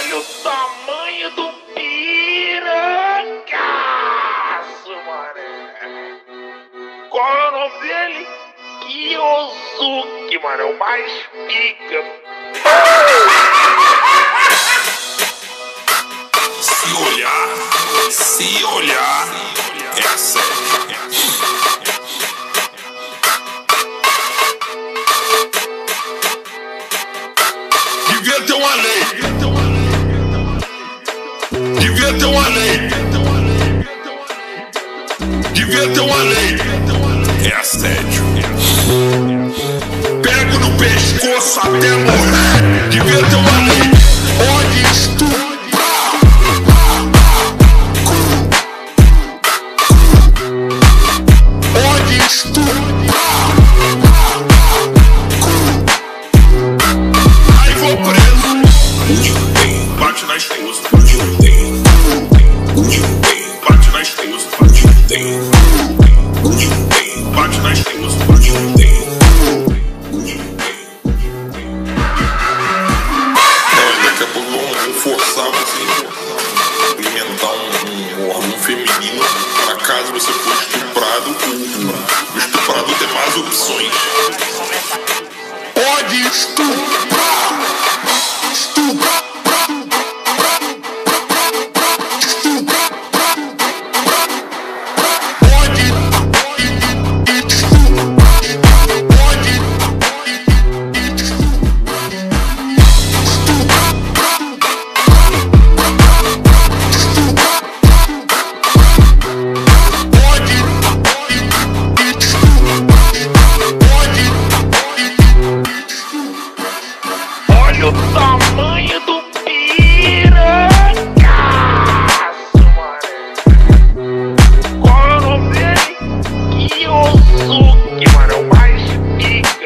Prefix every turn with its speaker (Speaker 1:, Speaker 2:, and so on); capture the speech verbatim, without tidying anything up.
Speaker 1: Olha o tamanho do pirangaço, mané. Qual é o nome dele? Kyosuke, mano, é o mais pica.
Speaker 2: Se olhar, se olhar, é sério. Devia ter uma lei. Devia ter uma lei. Devia ter uma lei. É assédio. Pego no pescoço até morrer. Devia ter uma lei. Pode estuprar. Pode estuprar. Aí vou preso. Bate na esposa. Bate na esposa. Bate na esposa. Daqui a pouco vão forçar você a alimentar um, um órgão feminino para caso você for estuprado, o, o estuprador tem mais opções. Pode estuprar! Estuprar!
Speaker 1: Olha o tamanho do pirangaço, mané. Qual é o nome dele? Kyosuke, mano, é o mais pica.